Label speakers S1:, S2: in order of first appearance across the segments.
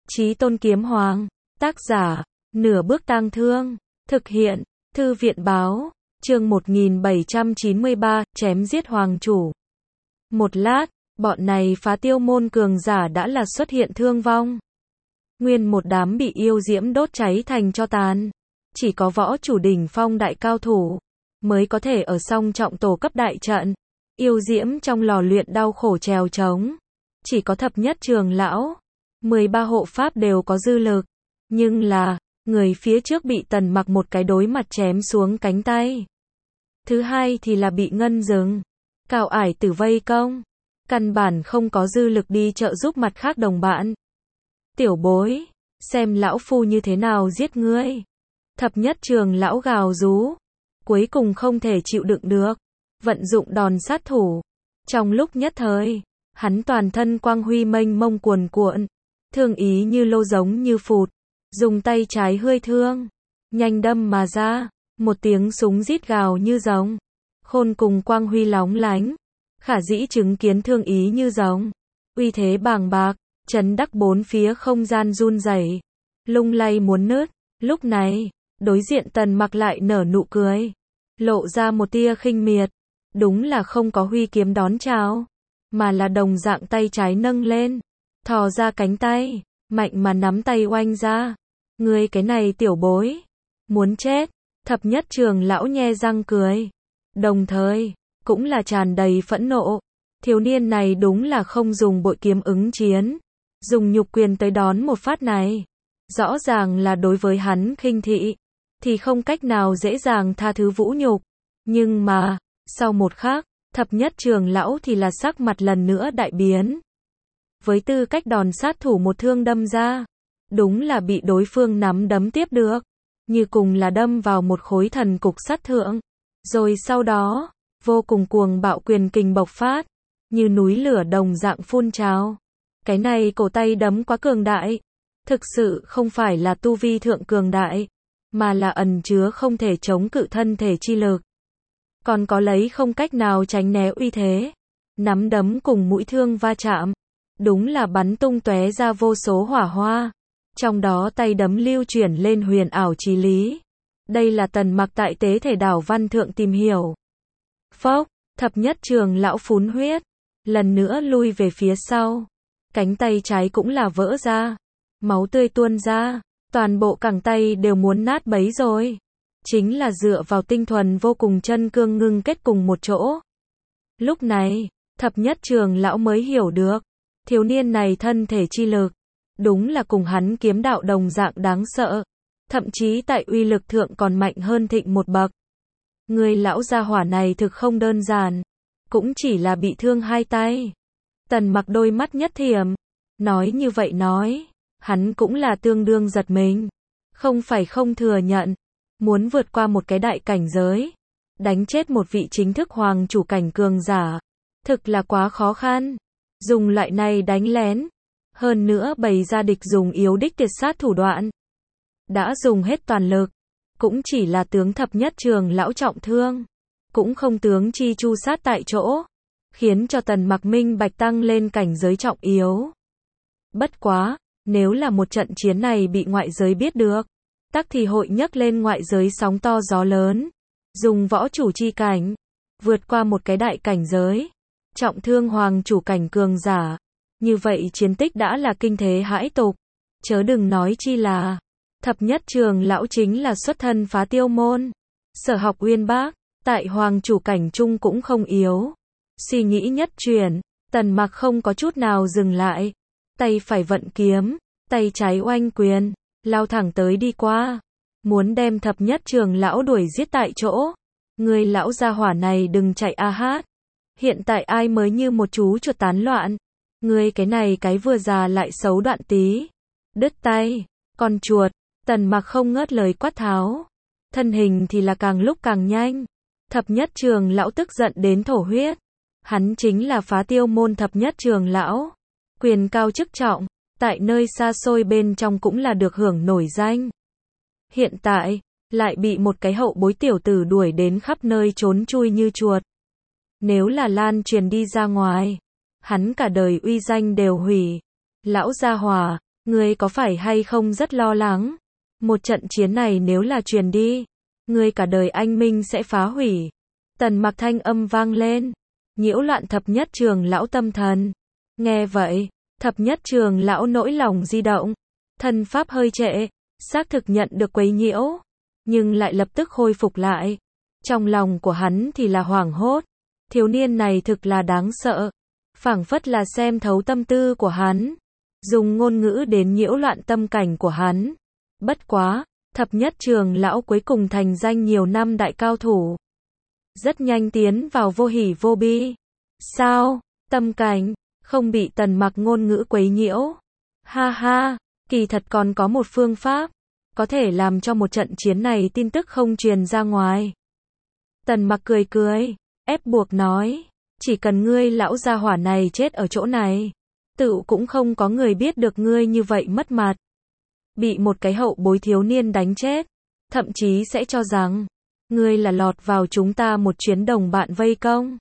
S1: Chí Tôn Kiếm Hoàng, tác giả, Nửa Bước Tang Thương, thực hiện, Thư viện Báo, chương 1793, chém giết hoàng chủ. Một lát, bọn này phá tiêu môn cường giả đã là xuất hiện thương vong. Nguyên một đám bị yêu diễm đốt cháy thành tro tàn. Chỉ có võ chủ đỉnh phong đại cao thủ mới có thể ở song trọng tổ cấp đại trận. Yêu diễm trong lò luyện đau khổ trèo trống. Chỉ có thập nhất trường lão, 13 hộ pháp đều có dư lực. Nhưng là, người phía trước bị Tần Mặc một cái đối mặt chém xuống cánh tay. Thứ hai thì là bị Ngân Dừng, Cao Ải Tử vây công. Căn bản không có dư lực đi trợ giúp mặt khác đồng bạn. Tiểu bối, xem lão phu như thế nào giết ngươi. Thập nhất trường lão gào rú. Cuối cùng không thể chịu đựng được. Vận dụng đòn sát thủ. Trong lúc nhất thời, hắn toàn thân quang huy mênh mông cuồn cuộn. Thương ý như lô giống như phụt. Dùng tay trái hơi thương. Nhanh đâm mà ra. Một tiếng súng rít gào như giống. Khôn cùng quang huy lóng lánh. Khả dĩ chứng kiến thương ý như giống. Uy thế bàng bạc. Chấn đắc bốn phía không gian run rẩy, lung lay muốn nứt. Lúc này, đối diện Tần Mặc lại nở nụ cười, lộ ra một tia khinh miệt. Đúng là không có huy kiếm đón chào, mà là đồng dạng tay trái nâng lên, thò ra cánh tay, mạnh mà nắm tay oanh ra. Ngươi cái này tiểu bối, muốn chết. Thập nhất trường lão nhe răng cười, đồng thời cũng là tràn đầy phẫn nộ. Thiếu niên này đúng là không dùng bội kiếm ứng chiến, dùng nhục quyền tới đón một phát này. Rõ ràng là đối với hắn khinh thị, thì không cách nào dễ dàng tha thứ vũ nhục. Nhưng mà, sau một khắc, thập nhất trường lão thì là sắc mặt lần nữa đại biến. Với tư cách đòn sát thủ một thương đâm ra, đúng là bị đối phương nắm đấm tiếp được, như cùng là đâm vào một khối thần cục sắt thượng. Rồi sau đó, vô cùng cuồng bạo quyền kình bộc phát, như núi lửa đồng dạng phun trào. Cái này cổ tay đấm quá cường đại. Thực sự không phải là tu vi thượng cường đại, mà là ẩn chứa không thể chống cự thân thể chi lực. Còn có lấy không cách nào tránh né uy thế. Nắm đấm cùng mũi thương va chạm, đúng là bắn tung tóe ra vô số hỏa hoa. Trong đó tay đấm lưu chuyển lên huyền ảo chí lý. Đây là Tần Mặc tại tế thể đảo văn thượng tìm hiểu. Phốc, thập nhất trường lão phún huyết, lần nữa lui về phía sau. Cánh tay trái cũng là vỡ ra, máu tươi tuôn ra, toàn bộ cẳng tay đều muốn nát bấy rồi. Chính là dựa vào tinh thuần vô cùng chân cương ngưng kết cùng một chỗ. Lúc này, thập nhất trường lão mới hiểu được, thiếu niên này thân thể chi lực, đúng là cùng hắn kiếm đạo đồng dạng đáng sợ. Thậm chí tại uy lực thượng còn mạnh hơn Thịnh một bậc. Người lão gia hỏa này thực không đơn giản, cũng chỉ là bị thương hai tay. Tần Mặc đôi mắt nhất thiểm, nói như vậy nói, hắn cũng là tương đương giật mình. Không phải không thừa nhận, muốn vượt qua một cái đại cảnh giới, đánh chết một vị chính thức hoàng chủ cảnh cường giả, thực là quá khó khăn. Dùng loại này đánh lén, hơn nữa bày ra địch dùng yếu đích tuyệt sát thủ đoạn. Đã dùng hết toàn lực, cũng chỉ là tướng thập nhất trường lão trọng thương, cũng không tướng chi chu sát tại chỗ. Khiến cho Tần Mặc minh bạch tăng lên cảnh giới trọng yếu. Bất quá, nếu là một trận chiến này bị ngoại giới biết được, tắc thì hội nhấc lên ngoại giới sóng to gió lớn. Dùng võ chủ chi cảnh, vượt qua một cái đại cảnh giới, trọng thương hoàng chủ cảnh cường giả. Như vậy chiến tích đã là kinh thế hãi tục. Chớ đừng nói chi là, thập nhất trường lão chính là xuất thân phá tiêu môn. Sở học uyên bác, tại hoàng chủ cảnh chung cũng không yếu. Suy nghĩ nhất chuyển, Tần Mặc không có chút nào dừng lại. Tay phải vận kiếm, tay trái oanh quyền, lao thẳng tới đi qua. Muốn đem thập nhất trường lão đuổi giết tại chỗ. Người lão gia hỏa này đừng chạy a hát. Hiện tại ai mới như một chú chuột tán loạn. Người cái này cái vừa già lại xấu đoạn tí. Đứt tay, con chuột. Tần Mặc không ngớt lời quát tháo. Thân hình thì là càng lúc càng nhanh. Thập nhất trường lão tức giận đến thổ huyết. Hắn chính là phá tiêu môn thập nhất trường lão. Quyền cao chức trọng, tại nơi xa xôi bên trong cũng là được hưởng nổi danh. Hiện tại, lại bị một cái hậu bối tiểu tử đuổi đến khắp nơi trốn chui như chuột. Nếu là lan truyền đi ra ngoài, hắn cả đời uy danh đều hủy. Lão gia hỏa, ngươi có phải hay không rất lo lắng? Một trận chiến này nếu là truyền đi, ngươi cả đời anh minh sẽ phá hủy. Tần Mặc thanh âm vang lên, nhiễu loạn thập nhất trường lão tâm thần. Nghe vậy, thập nhất trường lão nỗi lòng di động, thân pháp hơi trệ, xác thực nhận được quấy nhiễu, nhưng lại lập tức khôi phục lại. Trong lòng của hắn thì là hoảng hốt, thiếu niên này thực là đáng sợ, phảng phất là xem thấu tâm tư của hắn, dùng ngôn ngữ đến nhiễu loạn tâm cảnh của hắn. Bất quá, thập nhất trường lão cuối cùng thành danh nhiều năm đại cao thủ, rất nhanh tiến vào vô hỉ vô bi. Sao, tâm cảnh, không bị Tần Mặc ngôn ngữ quấy nhiễu? Ha ha, kỳ thật còn có một phương pháp, có thể làm cho một trận chiến này tin tức không truyền ra ngoài. Tần Mặc cười cười, ép buộc nói, chỉ cần ngươi lão gia hỏa này chết ở chỗ này, tự cũng không có người biết được ngươi như vậy mất mặt. Bị một cái hậu bối thiếu niên đánh chết, thậm chí sẽ cho rằng, ngươi là lọt vào chúng ta một chuyến đồng bạn vây công,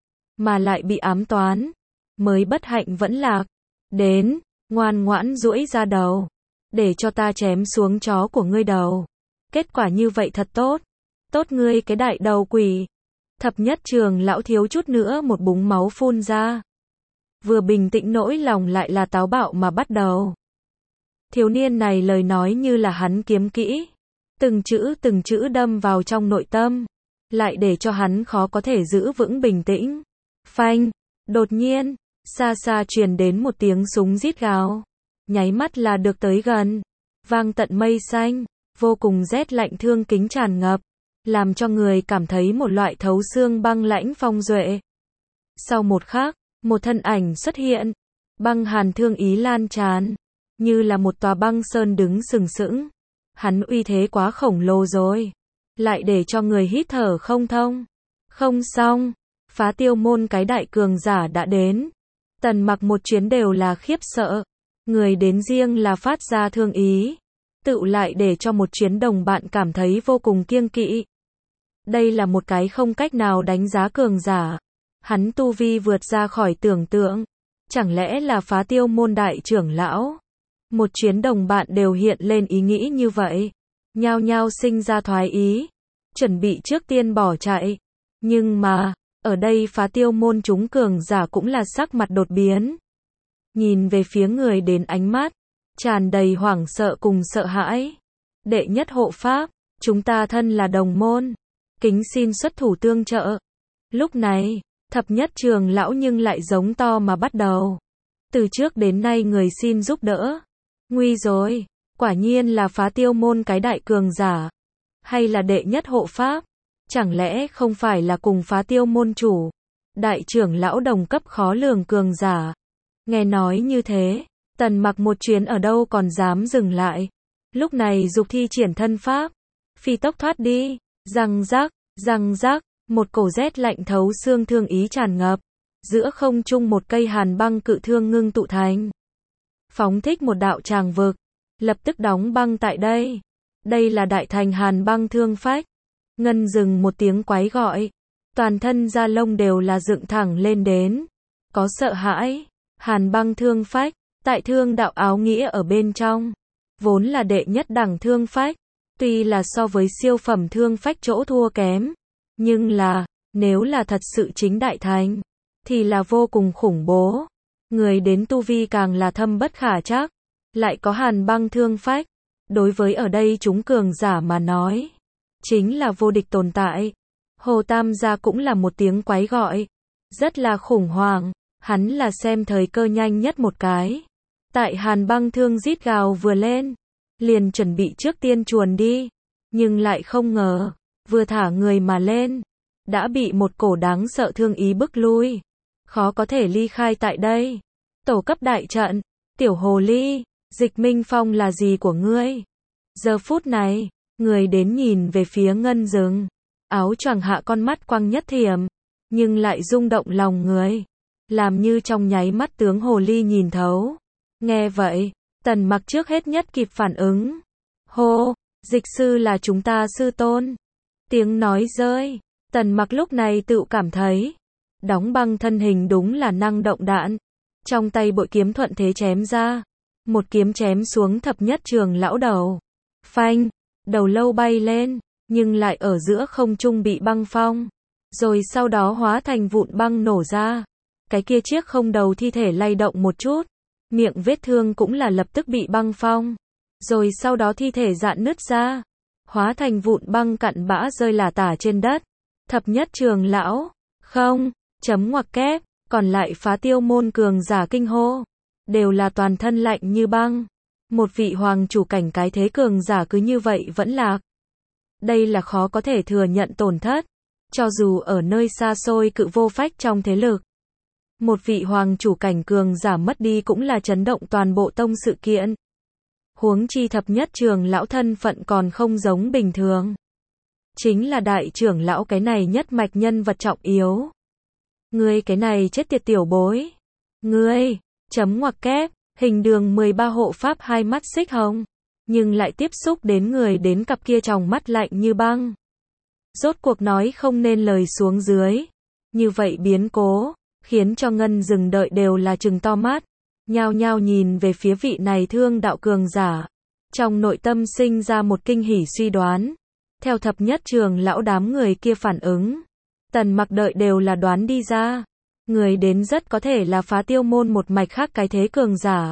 S1: mà lại bị ám toán, mới bất hạnh vẫn lạc. Đến, ngoan ngoãn duỗi ra đầu, để cho ta chém xuống chó của ngươi đầu. Kết quả như vậy thật tốt. Tốt ngươi cái đại đầu quỷ. Thập nhất trường lão thiếu chút nữa một búng máu phun ra. Vừa bình tĩnh nỗi lòng lại là táo bạo mà bắt đầu. Thiếu niên này lời nói như là hắn kiếm kỹ, từng chữ đâm vào trong nội tâm, lại để cho hắn khó có thể giữ vững bình tĩnh. Phanh, đột nhiên, xa xa truyền đến một tiếng súng rít gào, nháy mắt là được tới gần, vang tận mây xanh, vô cùng rét lạnh thương kính tràn ngập, làm cho người cảm thấy một loại thấu xương băng lãnh phong duệ. Sau một khắc, một thân ảnh xuất hiện, băng hàn thương ý lan tràn, như là một tòa băng sơn đứng sừng sững. Hắn uy thế quá khổng lồ rồi, lại để cho người hít thở không thông. Không xong, Phá Tiêu môn cái đại cường giả đã đến. Tần Mặc một chuyến đều là khiếp sợ, người đến riêng là phát ra thương ý, tự lại để cho một chuyến đồng bạn cảm thấy vô cùng kiêng kỵ. Đây là một cái không cách nào đánh giá cường giả, hắn tu vi vượt ra khỏi tưởng tượng, chẳng lẽ là Phá Tiêu môn đại trưởng lão? Một chuyến đồng bạn đều hiện lên ý nghĩ như vậy, nhao nhao sinh ra thoái ý, chuẩn bị trước tiên bỏ chạy. Nhưng mà, ở đây Phá Tiêu môn chúng cường giả cũng là sắc mặt đột biến. Nhìn về phía người đến ánh mắt, tràn đầy hoảng sợ cùng sợ hãi. Đệ nhất hộ pháp, chúng ta thân là đồng môn, kính xin xuất thủ tương trợ. Lúc này, thập nhất trường lão nhưng lại giống to mà bắt đầu. Từ trước đến nay người xin giúp đỡ. Nguy rồi, quả nhiên là Phá Tiêu môn cái đại cường giả, hay là đệ nhất hộ pháp? Chẳng lẽ không phải là cùng Phá Tiêu môn chủ, đại trưởng lão đồng cấp khó lường cường giả? Nghe nói như thế, Tần Mặc một chuyến ở đâu còn dám dừng lại. Lúc này dục thi triển thân pháp, phi tốc thoát đi. Răng rắc, một cổ rét lạnh thấu xương thương ý tràn ngập. Giữa không trung một cây hàn băng cự thương ngưng tụ thành, phóng thích một đạo tràng vực, lập tức đóng băng tại đây. Đây là đại thành hàn băng thương phách. Ngân dừng một tiếng quái gọi, toàn thân da lông đều là dựng thẳng lên đến. Có sợ hãi, hàn băng thương phách, tại thương đạo áo nghĩa ở bên trong, vốn là đệ nhất đẳng thương phách, tuy là so với siêu phẩm thương phách chỗ thua kém, nhưng là, nếu là thật sự chính đại thành, thì là vô cùng khủng bố. Người đến tu vi càng là thâm bất khả trắc, lại có hàn băng thương phách, đối với ở đây chúng cường giả mà nói, chính là vô địch tồn tại. Hồ Tam gia cũng là một tiếng quái gọi, rất là khủng hoảng, hắn là xem thời cơ nhanh nhất một cái. Tại hàn băng thương rít gào vừa lên, liền chuẩn bị trước tiên chuồn đi, nhưng lại không ngờ, vừa thả người mà lên, đã bị một cổ đáng sợ thương ý bức lui, khó có thể ly khai tại đây. Tổ cấp đại trận, tiểu hồ ly, Dịch Minh Phong là gì của ngươi? Giờ phút này, người đến nhìn về phía Ngân Dừng, áo choàng hạ con mắt quăng nhất thiểm, nhưng lại rung động lòng người, làm như trong nháy mắt tướng hồ ly nhìn thấu. Nghe vậy, Tần Mặc trước hết nhất kịp phản ứng. Hô, dịch sư là chúng ta sư tôn. Tiếng nói rơi, Tần Mặc lúc này tự cảm thấy, đóng băng thân hình đúng là năng động đạn. Trong tay bội kiếm thuận thế chém ra, một kiếm chém xuống thập nhất trưởng lão đầu. Phanh, đầu lâu bay lên, nhưng lại ở giữa không trung bị băng phong. Rồi sau đó hóa thành vụn băng nổ ra. Cái kia chiếc không đầu thi thể lay động một chút. Miệng vết thương cũng là lập tức bị băng phong. Rồi sau đó thi thể rạn nứt ra. Hóa thành vụn băng cặn bã rơi lả tả trên đất. Thập nhất trưởng lão. Không. Chấm ngoặc kép. Còn lại Phá Tiêu môn cường giả kinh hô. Đều là toàn thân lạnh như băng. Một vị hoàng chủ cảnh cái thế cường giả cứ như vậy vẫn lạc. Đây là khó có thể thừa nhận tổn thất. Cho dù ở nơi xa xôi cự vô phách trong thế lực. Một vị hoàng chủ cảnh cường giả mất đi cũng là chấn động toàn bộ tông sự kiện. Huống chi thập nhất trưởng lão thân phận còn không giống bình thường. Chính là đại trưởng lão cái này nhất mạch nhân vật trọng yếu. Ngươi cái này chết tiệt tiểu bối. Ngươi, chấm ngoặc kép, hình đường 13 hộ pháp hai mắt xích hồng. Nhưng lại tiếp xúc đến người đến cặp kia tròng mắt lạnh như băng. Rốt cuộc nói không nên lời xuống dưới. Như vậy biến cố, khiến cho ngân rừng đợi đều là trừng to mắt. Nhao nhao nhìn về phía vị này thương đạo cường giả. Trong nội tâm sinh ra một kinh hỉ suy đoán. Theo thập nhất trưởng lão đám người kia phản ứng. Tần Mặc đợi đều là đoán đi ra. Người đến rất có thể là Phá Tiêu môn một mạch khác cái thế cường giả.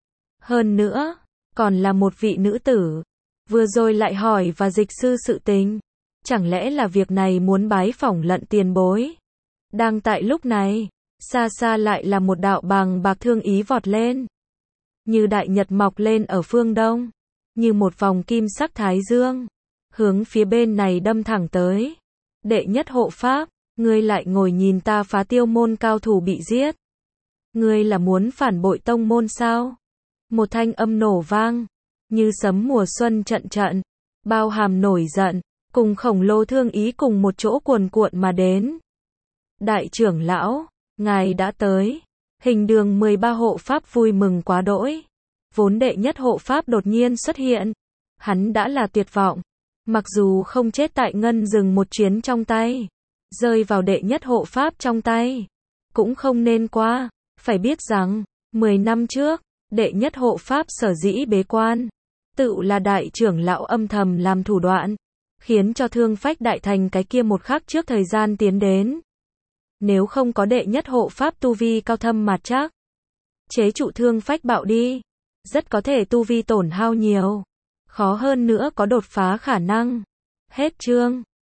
S1: Hơn nữa, còn là một vị nữ tử. Vừa rồi lại hỏi và dịch sư sự tình. Chẳng lẽ là việc này muốn bái phỏng lận tiền bối. Đang tại lúc này, xa xa lại là một đạo bàng bạc thương ý vọt lên. Như đại nhật mọc lên ở phương đông. Như một vòng kim sắc thái dương. Hướng phía bên này đâm thẳng tới. Đệ nhất hộ pháp, ngươi lại ngồi nhìn ta Phá Tiêu môn cao thủ bị giết. Ngươi là muốn phản bội tông môn sao? Một thanh âm nổ vang. Như sấm mùa xuân trận trận. Bao hàm nổi giận. Cùng khổng lồ thương ý cùng một chỗ cuồn cuộn mà đến. Đại trưởng lão, ngài đã tới. Hình đường 13 hộ pháp vui mừng quá đỗi. Vốn đệ nhất hộ pháp đột nhiên xuất hiện. Hắn đã là tuyệt vọng. Mặc dù không chết tại ngân rừng một chuyến trong tay. Rơi vào đệ nhất hộ pháp trong tay. Cũng không nên qua. Phải biết rằng, 10 năm trước, đệ nhất hộ pháp sở dĩ bế quan. Tự là đại trưởng lão âm thầm làm thủ đoạn. Khiến cho thương phách đại thành cái kia một khắc trước thời gian tiến đến. Nếu không có đệ nhất hộ pháp tu vi cao thâm mạt chắc. Chế trụ thương phách bạo đi. Rất có thể tu vi tổn hao nhiều. Khó hơn nữa có đột phá khả năng. Hết chương.